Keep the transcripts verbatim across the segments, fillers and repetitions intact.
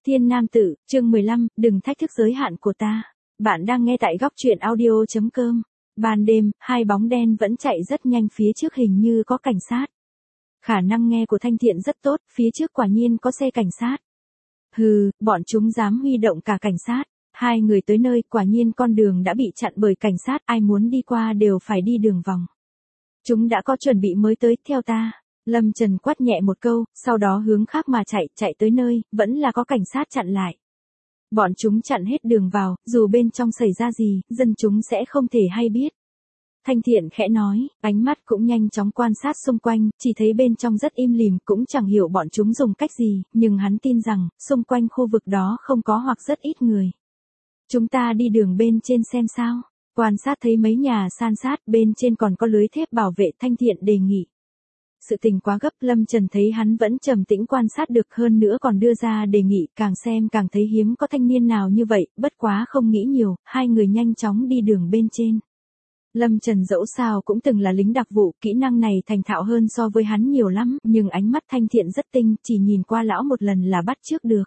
Thiên Nam Tử, chương mười lăm, đừng thách thức giới hạn của ta. Bạn đang nghe tại góc truyện audio chấm com. Ban đêm, hai bóng đen vẫn chạy rất nhanh phía trước, hình như có cảnh sát. Khả năng nghe của Thanh Thiện rất tốt, phía trước quả nhiên có xe cảnh sát. Hừ, bọn chúng dám huy động cả cảnh sát. Hai người tới nơi, quả nhiên con đường đã bị chặn bởi cảnh sát, ai muốn đi qua đều phải đi đường vòng. Chúng đã có chuẩn bị mới tới, theo ta. Lâm Trần quát nhẹ một câu, sau đó hướng khác mà chạy, chạy tới nơi, vẫn là có cảnh sát chặn lại. Bọn chúng chặn hết đường vào, dù bên trong xảy ra gì, dân chúng sẽ không thể hay biết. Thanh Thiện khẽ nói, ánh mắt cũng nhanh chóng quan sát xung quanh, chỉ thấy bên trong rất im lìm, cũng chẳng hiểu bọn chúng dùng cách gì, nhưng hắn tin rằng, xung quanh khu vực đó không có hoặc rất ít người. Chúng ta đi đường bên trên xem sao. Quan sát thấy mấy nhà san sát, bên trên còn có lưới thép bảo vệ, Thanh Thiện đề nghị. Sự tình quá gấp, Lâm Trần thấy hắn vẫn trầm tĩnh quan sát được, hơn nữa còn đưa ra đề nghị, càng xem càng thấy hiếm có thanh niên nào như vậy, bất quá không nghĩ nhiều, hai người nhanh chóng đi đường bên trên. Lâm Trần dẫu sao cũng từng là lính đặc vụ, kỹ năng này thành thạo hơn so với hắn nhiều lắm, nhưng ánh mắt Thanh Thiện rất tinh, chỉ nhìn qua lão một lần là bắt chước được.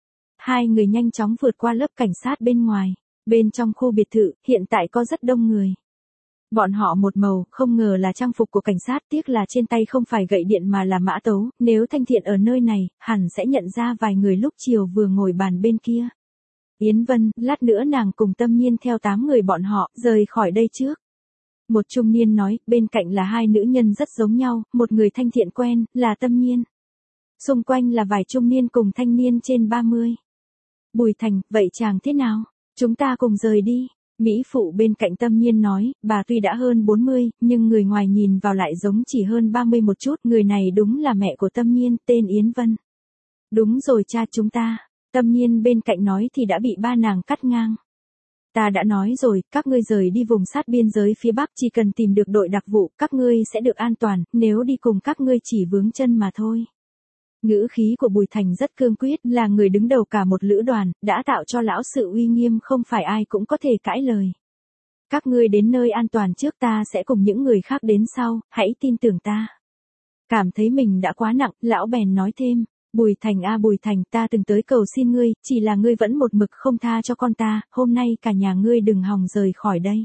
Hai người nhanh chóng vượt qua lớp cảnh sát bên ngoài, bên trong khu biệt thự, hiện tại có rất đông người. Bọn họ một màu, không ngờ là trang phục của cảnh sát, tiếc là trên tay không phải gậy điện mà là mã tấu, nếu Thanh Thiện ở nơi này, hẳn sẽ nhận ra vài người lúc chiều vừa ngồi bàn bên kia. Yến Vân, lát nữa nàng cùng Tâm Nhiên theo tám người bọn họ, rời khỏi đây trước. Một trung niên nói, bên cạnh là hai nữ nhân rất giống nhau, một người Thanh Thiện quen, là Tâm Nhiên. Xung quanh là vài trung niên cùng thanh niên trên ba mươi. Bùi Thành, vậy chàng thế nào? Chúng ta cùng rời đi. Mỹ phụ bên cạnh Tâm Nhiên nói, bà tuy đã hơn bốn mươi, nhưng người ngoài nhìn vào lại giống chỉ hơn ba mươi một chút, người này đúng là mẹ của Tâm Nhiên, tên Yến Vân. Đúng rồi cha chúng ta. Tâm Nhiên bên cạnh nói thì đã bị ba nàng cắt ngang. Ta đã nói rồi, các ngươi rời đi vùng sát biên giới phía Bắc, chỉ cần tìm được đội đặc vụ, các ngươi sẽ được an toàn, nếu đi cùng các ngươi chỉ vướng chân mà thôi. Ngữ khí của Bùi Thành rất cương quyết, là người đứng đầu cả một lữ đoàn, đã tạo cho lão sự uy nghiêm, không phải ai cũng có thể cãi lời. Các ngươi đến nơi an toàn trước, ta sẽ cùng những người khác đến sau, hãy tin tưởng ta. Cảm thấy mình đã quá nặng, lão bèn nói thêm, Bùi Thành a Bùi Thành, ta từng tới cầu xin ngươi, chỉ là ngươi vẫn một mực không tha cho con ta, hôm nay cả nhà ngươi đừng hòng rời khỏi đây.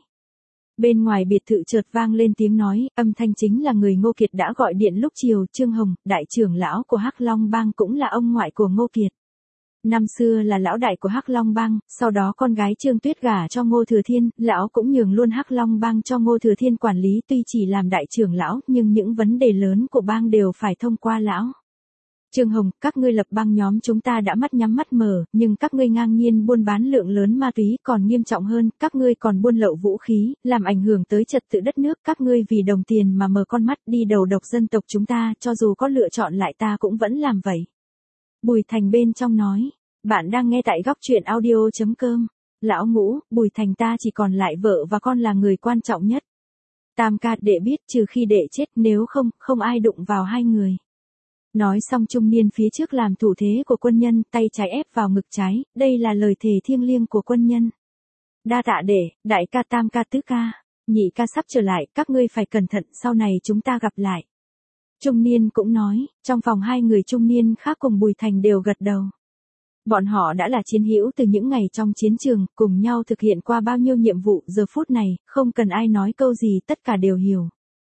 Bên ngoài biệt thự chợt vang lên tiếng nói, âm thanh chính là người Ngô Kiệt đã gọi điện lúc chiều, Trương Hồng, đại trưởng lão của Hắc Long Bang, cũng là ông ngoại của Ngô Kiệt. Năm xưa là lão đại của Hắc Long Bang, sau đó con gái Trương Tuyết gả cho Ngô Thừa Thiên, lão cũng nhường luôn Hắc Long Bang cho Ngô Thừa Thiên quản lý, tuy chỉ làm đại trưởng lão, nhưng những vấn đề lớn của bang đều phải thông qua lão. Trương Hồng, các ngươi lập bang nhóm chúng ta đã mắt nhắm mắt mở, nhưng các ngươi ngang nhiên buôn bán lượng lớn ma túy, còn nghiêm trọng hơn, các ngươi còn buôn lậu vũ khí, làm ảnh hưởng tới trật tự đất nước, các ngươi vì đồng tiền mà mở con mắt đi đầu độc dân tộc chúng ta, cho dù có lựa chọn lại ta cũng vẫn làm vậy. Bùi Thành bên trong nói, bạn đang nghe tại góc truyện audio chấm com. Lão Ngũ, Bùi Thành ta chỉ còn lại vợ và con là người quan trọng nhất. Tam ca, đệ biết trừ khi đệ chết, nếu không, không ai đụng vào hai người. Nói xong trung niên phía trước làm thủ thế của quân nhân, tay trái ép vào ngực trái, đây là lời thề thiêng liêng của quân nhân. Đa tạ đệ, đại ca, tam ca, tứ ca, nhị ca sắp trở lại, các ngươi phải cẩn thận, sau này chúng ta gặp lại. Trung niên cũng nói, trong phòng hai người trung niên khác cùng Bùi Thành đều gật đầu. Bọn họ đã là chiến hữu từ những ngày trong chiến trường, cùng nhau thực hiện qua bao nhiêu nhiệm vụ, giờ phút này, không cần ai nói câu gì, tất cả đều hiểu.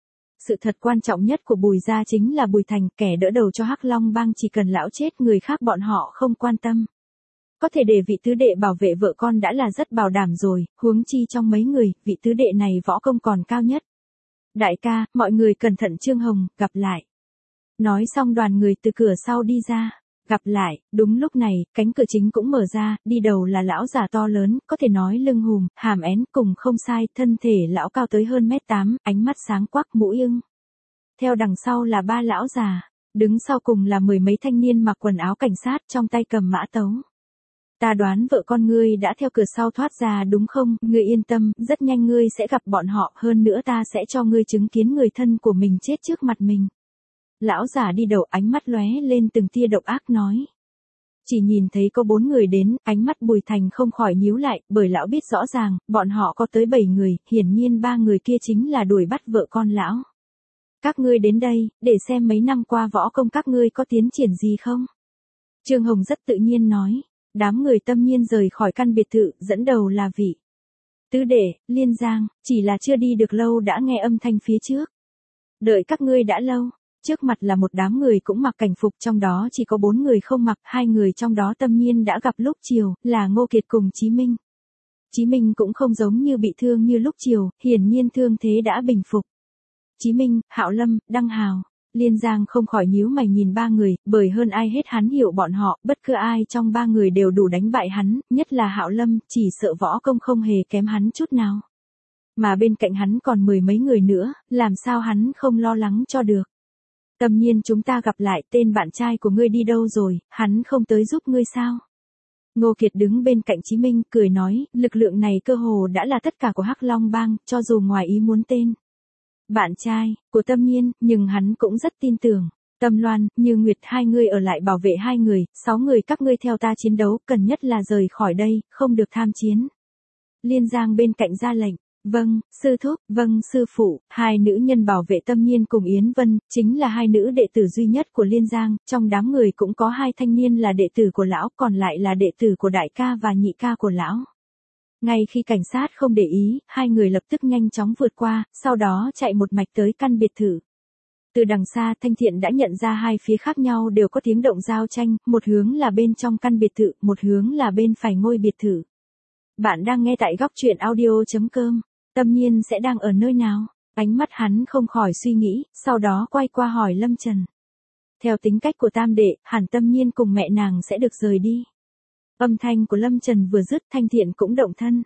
Sự thật quan trọng nhất của Bùi gia chính là Bùi Thành, kẻ đỡ đầu cho Hắc Long Bang, chỉ cần lão chết, người khác bọn họ không quan tâm. Có thể để vị tứ đệ bảo vệ vợ con đã là rất bảo đảm rồi, huống chi trong mấy người, vị tứ đệ này võ công còn cao nhất. Đại ca, mọi người cẩn thận, Trương Hồng, gặp lại. Nói xong đoàn người từ cửa sau đi ra. Gặp lại, đúng lúc này, cánh cửa chính cũng mở ra, đi đầu là lão già to lớn, có thể nói lưng hùm, hàm én, cùng không sai, thân thể lão cao tới hơn mét tám, ánh mắt sáng quắc, mũi ưng. Theo đằng sau là ba lão già, đứng sau cùng là mười mấy thanh niên mặc quần áo cảnh sát, trong tay cầm mã tấu. Ta đoán vợ con ngươi đã theo cửa sau thoát ra đúng không, ngươi yên tâm, rất nhanh ngươi sẽ gặp bọn họ, hơn nữa ta sẽ cho ngươi chứng kiến người thân của mình chết trước mặt mình. Lão già đi đầu, ánh mắt lóe lên từng tia độc ác nói. Chỉ nhìn thấy có bốn người đến, ánh mắt Bùi Thành không khỏi nhíu lại, bởi lão biết rõ ràng, bọn họ có tới bảy người, hiển nhiên ba người kia chính là đuổi bắt vợ con lão. Các ngươi đến đây, để xem mấy năm qua võ công các ngươi có tiến triển gì không? Trương Hồng rất tự nhiên nói. đám người Tâm Nhiên rời khỏi căn biệt thự, dẫn đầu là vị tứ đệ, Liên Giang, chỉ là chưa đi được lâu đã nghe âm thanh phía trước. Đợi các ngươi đã lâu. Trước mặt là một đám người cũng mặc cảnh phục, trong đó chỉ có bốn người không mặc, hai người trong đó Tâm Nhiên đã gặp lúc chiều, là Ngô Kiệt cùng Chí Minh. Chí Minh cũng không giống như bị thương như lúc chiều, hiển nhiên thương thế đã bình phục. Chí Minh, Hạo Lâm, Đăng Hào, Liên Giang không khỏi nhíu mày nhìn ba người, bởi hơn ai hết hắn hiểu bọn họ, bất cứ ai trong ba người đều đủ đánh bại hắn, nhất là Hạo Lâm, chỉ sợ võ công không hề kém hắn chút nào. Mà bên cạnh hắn còn mười mấy người nữa, làm sao hắn không lo lắng cho được. Tâm Nhiên, chúng ta gặp lại, tên bạn trai của ngươi đi đâu rồi, hắn không tới giúp ngươi sao? Ngô Kiệt đứng bên cạnh Chí Minh, cười nói, lực lượng này cơ hồ đã là tất cả của Hắc Long Bang, cho dù ngoài ý muốn tên bạn trai của Tâm Nhiên, nhưng hắn cũng rất tin tưởng. Tâm Loan, Như Nguyệt, hai người ở lại bảo vệ hai người, sáu người các ngươi theo ta chiến đấu, cần nhất là rời khỏi đây, không được tham chiến. Liên Giang bên cạnh ra lệnh. Vâng, sư thúc, vâng sư phụ, hai nữ nhân bảo vệ Tâm Nhiên cùng Yến Vân, chính là hai nữ đệ tử duy nhất của Liên Giang, trong đám người cũng có hai thanh niên là đệ tử của lão, còn lại là đệ tử của đại ca và nhị ca của lão. Ngay khi cảnh sát không để ý, hai người lập tức nhanh chóng vượt qua, sau đó chạy một mạch tới căn biệt thự. Từ đằng xa Thanh Thiện đã nhận ra hai phía khác nhau đều có tiếng động giao tranh, một hướng là bên trong căn biệt thự, một hướng là bên phải ngôi biệt thự. Bạn đang nghe tại góc truyện audio chấm com. Tâm Nhiên sẽ đang ở nơi nào? Ánh mắt hắn không khỏi suy nghĩ, sau đó quay qua hỏi Lâm Trần. Theo tính cách của tam đệ, hẳn Tâm Nhiên cùng mẹ nàng sẽ được rời đi. Âm thanh của Lâm Trần vừa dứt, Thanh Thiện cũng động thân.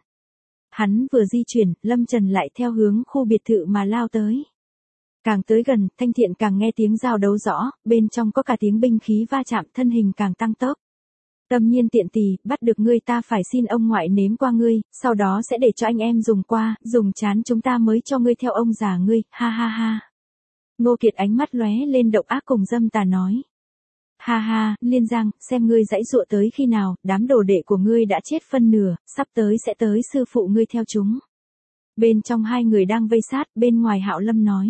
Hắn vừa di chuyển, Lâm Trần lại theo hướng khu biệt thự mà lao tới. Càng tới gần, Thanh Thiện càng nghe tiếng giao đấu rõ, bên trong có cả tiếng binh khí va chạm, thân hình càng tăng tốc. Tâm Nhiên tiện tỳ, bắt được ngươi ta phải xin ông ngoại nếm qua ngươi, sau đó sẽ để cho anh em dùng qua, dùng chán chúng ta mới cho ngươi theo ông già ngươi, ha ha ha. Ngô Kiệt ánh mắt lóe lên độc ác cùng dâm tà nói. Ha ha, Liên Giang, xem ngươi giãy giụa tới khi nào, đám đồ đệ của ngươi đã chết phân nửa, sắp tới sẽ tới sư phụ ngươi theo chúng. Bên trong hai người đang vây sát, bên ngoài Hạo Lâm nói.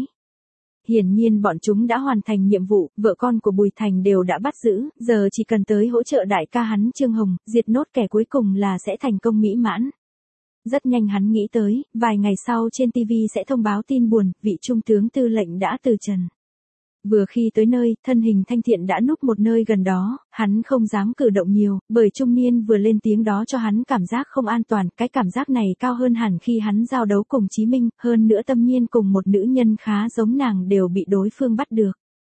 Hiển nhiên bọn chúng đã hoàn thành nhiệm vụ, vợ con của Bùi Thành đều đã bắt giữ, giờ chỉ cần tới hỗ trợ đại ca hắn Trương Hồng, diệt nốt kẻ cuối cùng là sẽ thành công mỹ mãn. Rất nhanh hắn nghĩ tới, vài ngày sau trên ti vi sẽ thông báo tin buồn, vị trung tướng tư lệnh đã từ trần. Vừa khi tới nơi, thân hình Thanh Thiện đã núp một nơi gần đó, hắn không dám cử động nhiều, bởi trung niên vừa lên tiếng đó cho hắn cảm giác không an toàn, cái cảm giác này cao hơn hẳn khi hắn giao đấu cùng Chí Minh, hơn nữa Tâm Nhiên cùng một nữ nhân khá giống nàng đều bị đối phương bắt được.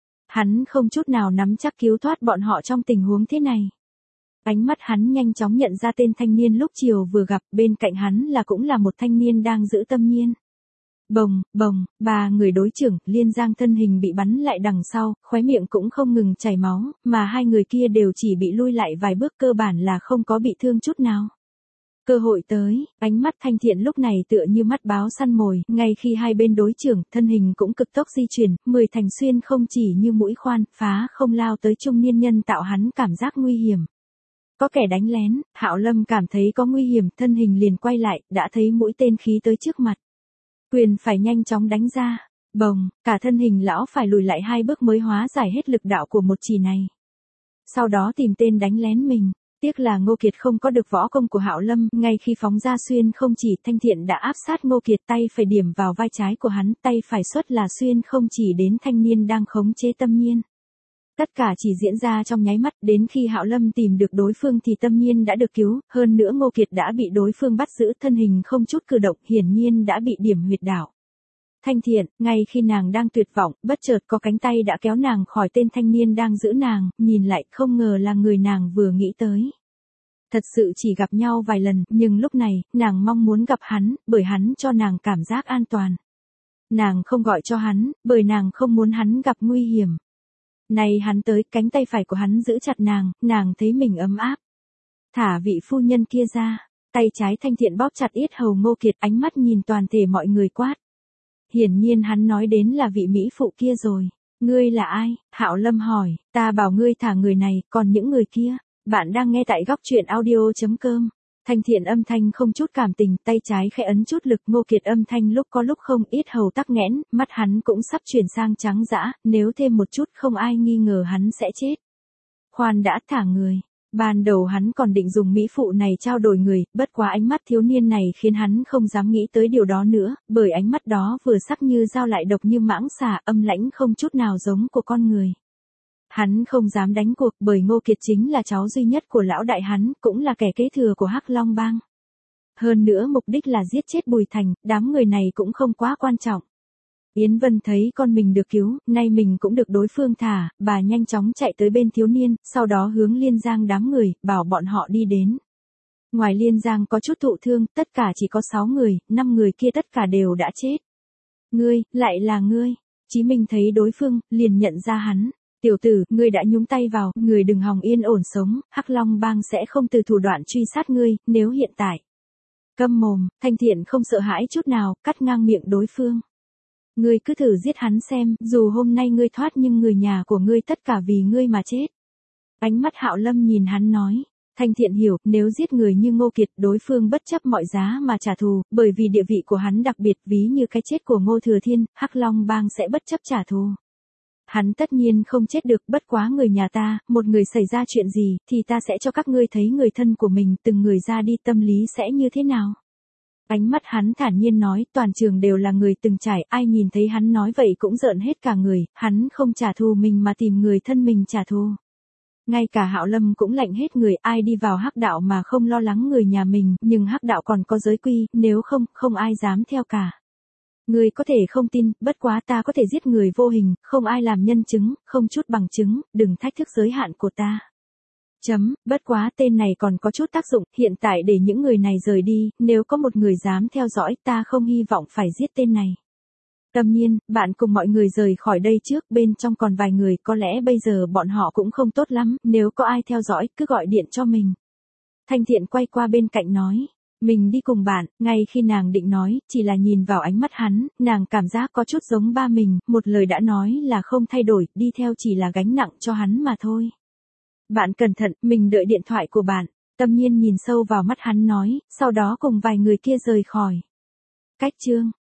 Hắn không chút nào nắm chắc cứu thoát bọn họ trong tình huống thế này. Ánh mắt hắn nhanh chóng nhận ra tên thanh niên lúc chiều vừa gặp, bên cạnh hắn là cũng là một thanh niên đang giữ Tâm Nhiên. Bồng, bồng, ba người đối trưởng, Liên Giang thân hình bị bắn lại đằng sau, khóe miệng cũng không ngừng chảy máu, mà hai người kia đều chỉ bị lui lại vài bước, cơ bản là không có bị thương chút nào. Cơ hội tới, ánh mắt Thanh Thiện lúc này tựa như mắt báo săn mồi, ngay khi hai bên đối trưởng, thân hình cũng cực tốc di chuyển, mười thành xuyên không chỉ như mũi khoan, phá không lao tới trung niên nhân tạo hắn cảm giác nguy hiểm. Có kẻ đánh lén, Hạo Lâm cảm thấy có nguy hiểm, thân hình liền quay lại, đã thấy mũi tên khí tới trước mặt. Quyền phải nhanh chóng đánh ra, bồng, cả thân hình lão phải lùi lại hai bước mới hóa giải hết lực đạo của một chỉ này. Sau đó tìm tên đánh lén mình, tiếc là Ngô Kiệt không có được võ công của Hạo Lâm, ngay khi phóng ra xuyên không chỉ, Thanh Thiện đã áp sát Ngô Kiệt, tay phải điểm vào vai trái của hắn, tay phải xuất là xuyên không chỉ đến thanh niên đang khống chế Tâm Nhiên. Tất cả chỉ diễn ra trong nháy mắt, đến khi Hạo Lâm tìm được đối phương thì Tâm Nhiên đã được cứu, hơn nữa Ngô Kiệt đã bị đối phương bắt giữ, thân hình không chút cử động, hiển nhiên đã bị điểm huyệt đạo. Thanh Thiện, ngay khi nàng đang tuyệt vọng, bất chợt có cánh tay đã kéo nàng khỏi tên thanh niên đang giữ nàng, nhìn lại không ngờ là người nàng vừa nghĩ tới. Thật sự chỉ gặp nhau vài lần, nhưng lúc này, nàng mong muốn gặp hắn, bởi hắn cho nàng cảm giác an toàn. Nàng không gọi cho hắn, bởi nàng không muốn hắn gặp nguy hiểm. Này hắn tới, cánh tay phải của hắn giữ chặt nàng, nàng thấy mình ấm áp. Thả vị phu nhân kia ra, tay trái Thanh Thiện bóp chặt yết hầu Ngô Kiệt, ánh mắt nhìn toàn thể mọi người quát. Hiển nhiên hắn nói đến là vị mỹ phụ kia rồi. Ngươi là ai? Hạo Lâm hỏi, ta bảo ngươi thả người này, còn những người kia. Bạn đang nghe tại góc truyện audio chấm com. Thanh Thiện âm thanh không chút cảm tình, tay trái khẽ ấn chút lực, Ngô Kiệt âm thanh lúc có lúc không, yết hầu tắc nghẽn, mắt hắn cũng sắp chuyển sang trắng dã, nếu thêm một chút không ai nghi ngờ hắn sẽ chết. Khoan đã, thả người. Ban đầu hắn còn định dùng mỹ phụ này trao đổi người, bất quá ánh mắt thiếu niên này khiến hắn không dám nghĩ tới điều đó nữa, bởi ánh mắt đó vừa sắc như dao lại độc như mãng xà, âm lãnh không chút nào giống của con người. Hắn không dám đánh cuộc bởi Ngô Kiệt chính là cháu duy nhất của lão đại hắn, cũng là kẻ kế thừa của Hắc Long Bang. Hơn nữa mục đích là giết chết Bùi Thành, đám người này cũng không quá quan trọng. Yến Vân thấy con mình được cứu, nay mình cũng được đối phương thả, bà nhanh chóng chạy tới bên thiếu niên, sau đó hướng Liên Giang đám người, bảo bọn họ đi đến. Ngoài Liên Giang có chút thụ thương, tất cả chỉ có sáu người, năm người kia tất cả đều đã chết. Ngươi, lại là ngươi. Chí Minh thấy đối phương, liền nhận ra hắn. Tiểu tử, ngươi đã nhúng tay vào, ngươi đừng hòng yên ổn sống, Hắc Long Bang sẽ không từ thủ đoạn truy sát ngươi, nếu hiện tại. Câm mồm, Thanh Thiện không sợ hãi chút nào, cắt ngang miệng đối phương. Ngươi cứ thử giết hắn xem, dù hôm nay ngươi thoát nhưng người nhà của ngươi tất cả vì ngươi mà chết. Ánh mắt Hạo Lâm nhìn hắn nói. Thanh Thiện hiểu, nếu giết người như Ngô Kiệt, đối phương bất chấp mọi giá mà trả thù, bởi vì địa vị của hắn đặc biệt, ví như cái chết của Ngô Thừa Thiên, Hắc Long Bang sẽ bất chấp trả thù. Hắn tất nhiên không chết được, bất quá người nhà ta, một người xảy ra chuyện gì, thì ta sẽ cho các ngươi thấy người thân của mình, từng người ra đi tâm lý sẽ như thế nào. Ánh mắt hắn thản nhiên nói, toàn trường đều là người từng trải, ai nhìn thấy hắn nói vậy cũng rợn hết cả người, hắn không trả thù mình mà tìm người thân mình trả thù. Ngay cả Hạo Lâm cũng lạnh hết người, ai đi vào Hắc đạo mà không lo lắng người nhà mình, nhưng Hắc đạo còn có giới quy, nếu không, không ai dám theo cả. Ngươi có thể không tin, bất quá ta có thể giết người vô hình, không ai làm nhân chứng, không chút bằng chứng, đừng thách thức giới hạn của ta. Chấm, bất quá tên này còn có chút tác dụng, hiện tại để những người này rời đi, nếu có một người dám theo dõi, ta không hy vọng phải giết tên này. Tâm Nhiên, bạn cùng mọi người rời khỏi đây trước, bên trong còn vài người, có lẽ bây giờ bọn họ cũng không tốt lắm, nếu có ai theo dõi, cứ gọi điện cho mình. Thanh Thiện quay qua bên cạnh nói. Mình đi cùng bạn, ngay khi nàng định nói, chỉ là nhìn vào ánh mắt hắn, nàng cảm giác có chút giống ba mình, một lời đã nói là không thay đổi, đi theo chỉ là gánh nặng cho hắn mà thôi. Bạn cẩn thận, mình đợi điện thoại của bạn. Tâm Nhiên nhìn sâu vào mắt hắn nói, sau đó cùng vài người kia rời khỏi. Cách chương